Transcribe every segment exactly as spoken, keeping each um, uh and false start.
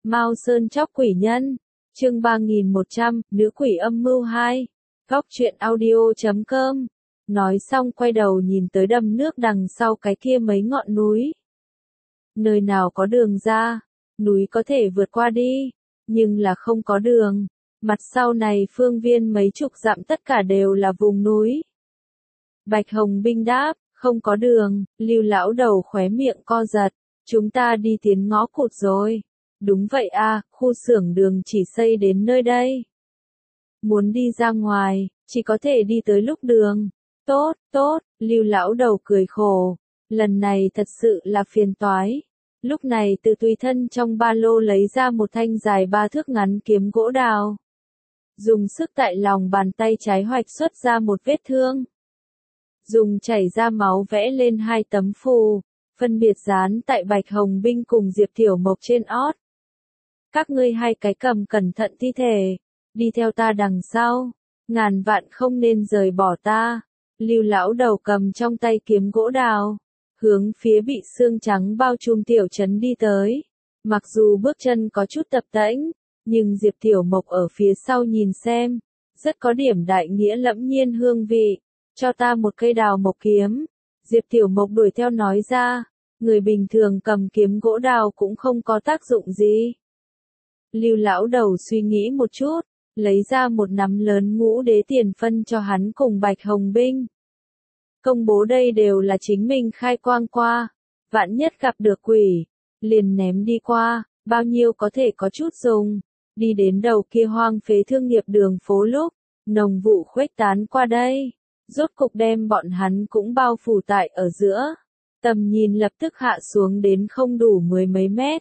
Mao Sơn chóc quỷ nhân, chương ba nghìn một trăm, nữ quỷ âm mưu hai, góc truyện audio chấm com. Nói xong quay đầu nhìn tới đầm nước đằng sau cái kia mấy ngọn núi. Nơi nào có đường ra, núi có thể vượt qua đi, nhưng là không có đường. Mặt sau này phương viên mấy chục dặm tất cả đều là vùng núi. Bạch Hồng binh đáp, không có đường. Lưu lão đầu khóe miệng co giật, chúng ta đi tiến ngõ cụt rồi. Đúng vậy à, khu xưởng đường chỉ xây đến nơi đây. Muốn đi ra ngoài, chỉ có thể đi tới lúc đường. Tốt, tốt, Lưu lão đầu cười khổ. Lần này thật sự là phiền toái. Lúc này từ tùy thân trong ba lô lấy ra một thanh dài ba thước ngắn kiếm gỗ đào. Dùng sức tại lòng bàn tay trái hoạch xuất ra một vết thương. Dùng chảy ra máu vẽ lên hai tấm phù, phân biệt dán tại Bạch Hồng binh cùng Diệp Tiểu Mộc trên ót. Các ngươi hai cái cầm cẩn thận thi thể, đi theo ta đằng sau, ngàn vạn không nên rời bỏ ta. Lưu lão đầu cầm trong tay kiếm gỗ đào, hướng phía bị xương trắng bao trùm tiểu trấn đi tới. Mặc dù bước chân có chút tập tễnh, nhưng Diệp Tiểu Mộc ở phía sau nhìn xem, rất có điểm đại nghĩa lẫm nhiên hương vị. Cho ta một cây đào mộc kiếm. Diệp Tiểu Mộc đuổi theo nói ra, người bình thường cầm kiếm gỗ đào cũng không có tác dụng gì. Lưu lão đầu suy nghĩ một chút, lấy ra một nắm lớn ngũ đế tiền phân cho hắn cùng Bạch Hồng binh. Công bố đây đều là chính mình khai quang qua, vạn nhất gặp được quỷ, liền ném đi qua, bao nhiêu có thể có chút dùng. Đi đến đầu kia hoang phế thương nghiệp đường phố lúc, nồng vụ khuếch tán qua đây, rốt cục đem bọn hắn cũng bao phủ tại ở giữa. Tầm nhìn lập tức hạ xuống đến không đủ mười mấy mét.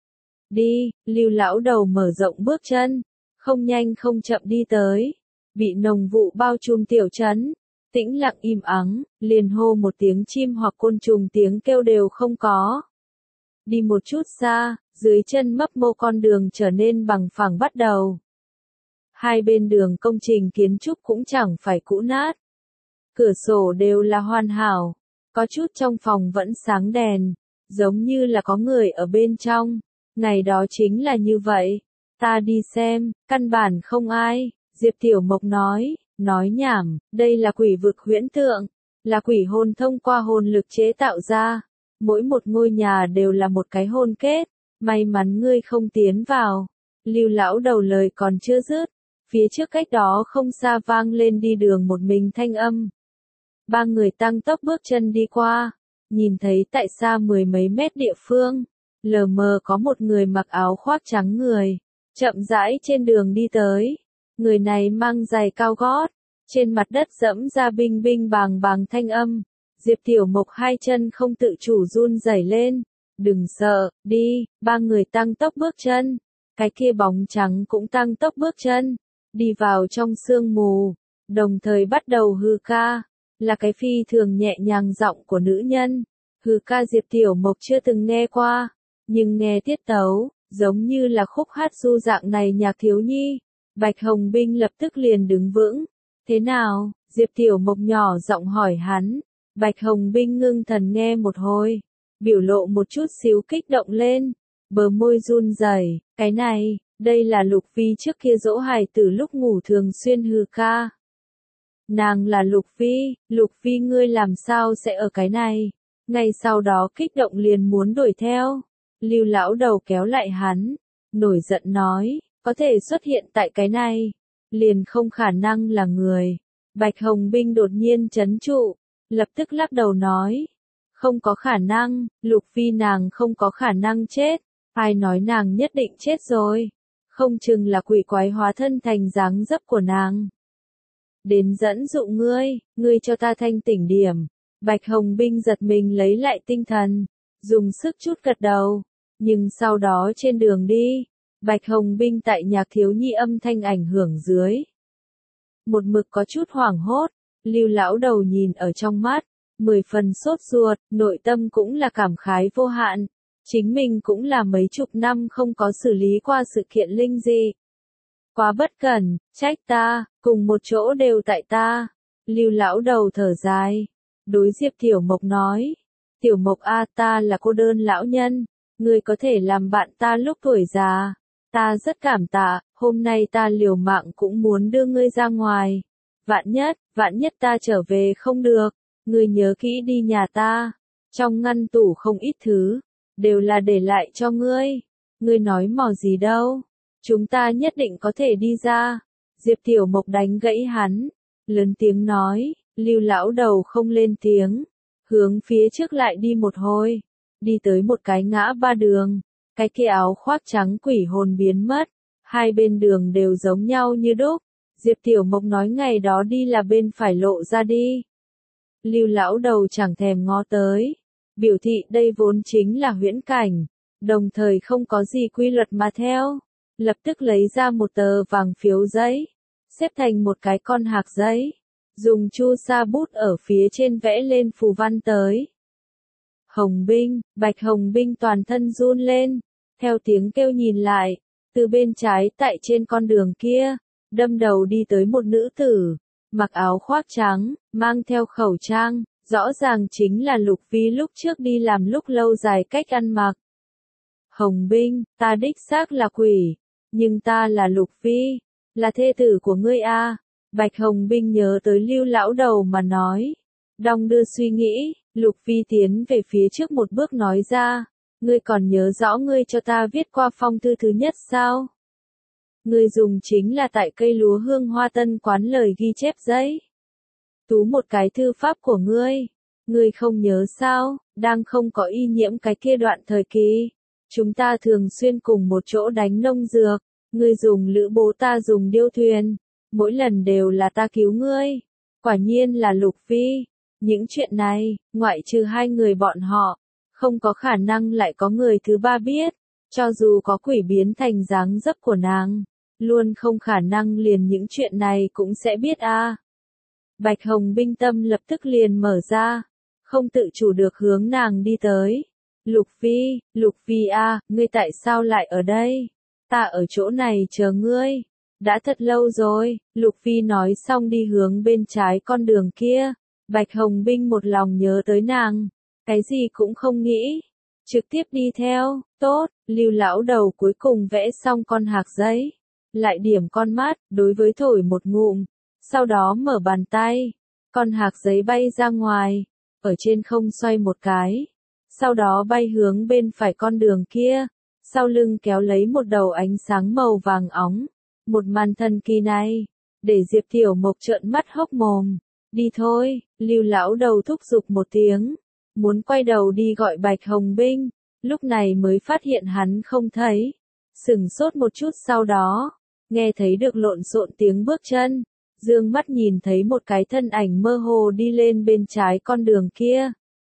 Đi, Lưu lão đầu mở rộng bước chân, không nhanh không chậm đi tới, bị nồng vụ bao trùm tiểu trấn, tĩnh lặng im ắng, liền hô một tiếng chim hoặc côn trùng tiếng kêu đều không có. Đi một chút xa, dưới chân mấp mô con đường trở nên bằng phẳng bắt đầu. Hai bên đường công trình kiến trúc cũng chẳng phải cũ nát. Cửa sổ đều là hoàn hảo, có chút trong phòng vẫn sáng đèn, giống như là có người ở bên trong. Ngày đó chính là như vậy, ta đi xem, căn bản không ai. Diệp Tiểu Mộc nói, nói nhảm, đây là quỷ vực huyễn tượng, là quỷ hồn thông qua hồn lực chế tạo ra. Mỗi một ngôi nhà đều là một cái hồn kết, may mắn ngươi không tiến vào. Lưu lão đầu lời còn chưa dứt, phía trước cách đó không xa vang lên đi đường một mình thanh âm. Ba người tăng tốc bước chân đi qua, nhìn thấy tại xa mười mấy mét địa phương, lờ mờ có một người mặc áo khoác trắng người, chậm rãi trên đường đi tới. Người này mang giày cao gót, trên mặt đất dẫm ra binh binh bàng bàng thanh âm. Diệp Tiểu Mộc hai chân không tự chủ run rẩy lên. Đừng sợ, đi. Ba người tăng tốc bước chân, cái kia bóng trắng cũng tăng tốc bước chân, đi vào trong sương mù, đồng thời bắt đầu hư ca. Là cái phi thường nhẹ nhàng giọng của nữ nhân. Hư ca Diệp Tiểu Mộc chưa từng nghe qua, nhưng nghe tiết tấu, giống như là khúc hát du dạng này nhạc thiếu nhi. Bạch Hồng binh lập tức liền đứng vững. Thế nào? Diệp Tiểu Mộc nhỏ giọng hỏi hắn. Bạch Hồng binh ngưng thần nghe một hồi, biểu lộ một chút xíu kích động lên, bờ môi run rẩy. Cái này, đây là Lục Vi trước kia dỗ hài tử lúc ngủ thường xuyên hư ca. Nàng là Lục Vi, Lục Vi ngươi làm sao sẽ ở cái này? Ngay sau đó kích động liền muốn đuổi theo. Lưu lão đầu kéo lại hắn, nổi giận nói, có thể xuất hiện tại cái này, liền không khả năng là người. Bạch Hồng binh đột nhiên chấn trụ, lập tức lắc đầu nói, không có khả năng, Lục Vi nàng không có khả năng chết. Ai nói nàng nhất định chết rồi? Không chừng là quỷ quái hóa thân thành dáng dấp của nàng. Đến dẫn dụ ngươi, ngươi cho ta thanh tỉnh điểm. Bạch Hồng binh giật mình lấy lại tinh thần, dùng sức chút gật đầu, nhưng sau đó trên đường đi, Bạch Hồng binh tại nhạc thiếu nhi âm thanh ảnh hưởng dưới, một mực có chút hoảng hốt. Lưu lão đầu nhìn ở trong mắt, mười phần sốt ruột, nội tâm cũng là cảm khái vô hạn. Chính mình cũng là mấy chục năm không có xử lý qua sự kiện linh dị. Quá bất cẩn, trách ta, cùng một chỗ đều tại ta. Lưu lão đầu thở dài, đối Diệp Tiểu Mộc nói, Tiểu Mộc a ta là cô đơn lão nhân, ngươi có thể làm bạn ta lúc tuổi già. Ta rất cảm tạ, hôm nay ta liều mạng cũng muốn đưa ngươi ra ngoài. Vạn nhất, vạn nhất ta trở về không được, ngươi nhớ kỹ đi nhà ta. Trong ngăn tủ không ít thứ, đều là để lại cho ngươi. Ngươi nói mò gì đâu, chúng ta nhất định có thể đi ra. Diệp Tiểu Mộc đánh gãy hắn, lớn tiếng nói, Lưu lão đầu không lên tiếng, hướng phía trước lại đi một hồi, đi tới một cái ngã ba đường, cái kia áo khoác trắng quỷ hồn biến mất, hai bên đường đều giống nhau như đúc. Diệp Tiểu Mộc nói ngày đó đi là bên phải lộ ra đi. Lưu lão đầu chẳng thèm ngó tới, biểu thị đây vốn chính là huyễn cảnh, đồng thời không có gì quy luật mà theo, lập tức lấy ra một tờ vàng phiếu giấy, xếp thành một cái con hạc giấy, dùng chu sa bút ở phía trên vẽ lên phù văn tới. Hồng binh, Bạch Hồng binh toàn thân run lên, theo tiếng kêu nhìn lại, từ bên trái tại trên con đường kia, đâm đầu đi tới một nữ tử, mặc áo khoác trắng, mang theo khẩu trang, rõ ràng chính là Lục Vi lúc trước đi làm lúc lâu dài cách ăn mặc. Hồng binh, ta đích xác là quỷ, nhưng ta là Lục Vi, là thê tử của ngươi a. Bạch Hồng binh nhớ tới Lưu lão đầu mà nói, đong đưa suy nghĩ, Lục Vi tiến về phía trước một bước nói ra, ngươi còn nhớ rõ ngươi cho ta viết qua phong thư thứ nhất sao? Ngươi dùng chính là tại cây lúa hương hoa tân quán lời ghi chép giấy. Tú một cái thư pháp của ngươi, ngươi không nhớ sao, đang không có y nhiễm cái kia đoạn thời kỳ. Chúng ta thường xuyên cùng một chỗ đánh nông dược, ngươi dùng lữ bố ta dùng điêu thuyền, mỗi lần đều là ta cứu ngươi. Quả nhiên là Lục Vi, những chuyện này, ngoại trừ hai người bọn họ, không có khả năng lại có người thứ ba biết, cho dù có quỷ biến thành dáng dấp của nàng, luôn không khả năng liền những chuyện này cũng sẽ biết a. À. Bạch Hồng binh tâm lập tức liền mở ra, không tự chủ được hướng nàng đi tới. Lục Vi, Lục Vi a, à, ngươi tại sao lại ở đây? Ta ở chỗ này chờ ngươi, đã thật lâu rồi. Lục Vi nói xong đi hướng bên trái con đường kia. Bạch Hồng binh một lòng nhớ tới nàng, cái gì cũng không nghĩ, trực tiếp đi theo. Tốt, Lưu lão đầu cuối cùng vẽ xong con hạc giấy, lại điểm con mắt, đối với thổi một ngụm, sau đó mở bàn tay, con hạc giấy bay ra ngoài, ở trên không xoay một cái, sau đó bay hướng bên phải con đường kia, sau lưng kéo lấy một đầu ánh sáng màu vàng óng. Một màn thần kỳ này, để Diệp Tiểu Mộc trợn mắt hốc mồm. Đi thôi, Lưu lão đầu thúc giục một tiếng, muốn quay đầu đi gọi Bạch Hồng binh, lúc này mới phát hiện hắn không thấy, sửng sốt một chút sau đó, nghe thấy được lộn xộn tiếng bước chân, dương mắt nhìn thấy một cái thân ảnh mơ hồ đi lên bên trái con đường kia.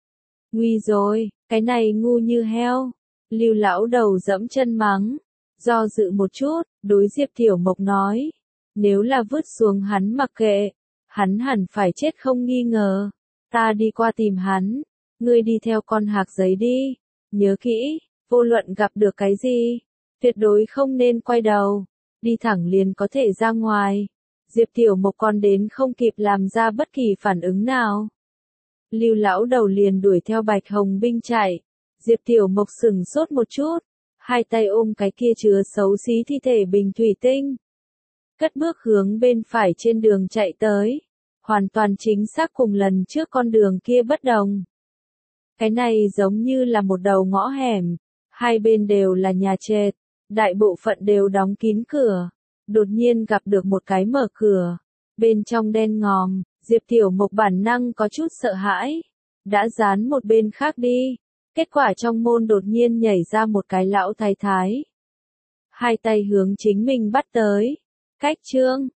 Nguy rồi, cái này ngu như heo. Lưu lão đầu dẫm chân mắng, do dự một chút, đối Diệp Tiểu Mộc nói, nếu là vứt xuống hắn mặc kệ, hắn hẳn phải chết không nghi ngờ. Ta đi qua tìm hắn, ngươi đi theo con hạc giấy đi, nhớ kỹ, vô luận gặp được cái gì, tuyệt đối không nên quay đầu, đi thẳng liền có thể ra ngoài. Diệp Tiểu Mộc còn đến không kịp làm ra bất kỳ phản ứng nào. Lưu lão đầu liền đuổi theo Bạch Hồng binh chạy. Diệp Tiểu Mộc sừng sốt một chút, hai tay ôm cái kia chứa xấu xí thi thể bình thủy tinh. Cất bước hướng bên phải trên đường chạy tới, hoàn toàn chính xác cùng lần trước con đường kia bất đồng. Cái này giống như là một đầu ngõ hẻm, hai bên đều là nhà trệt, đại bộ phận đều đóng kín cửa. Đột nhiên gặp được một cái mở cửa, bên trong đen ngòm, Diệp Tiểu Mộc bản năng có chút sợ hãi, đã dán một bên khác đi. Kết quả trong môn đột nhiên nhảy ra một cái lão thái thái. Hai tay hướng chính mình bắt tới. Cách chương,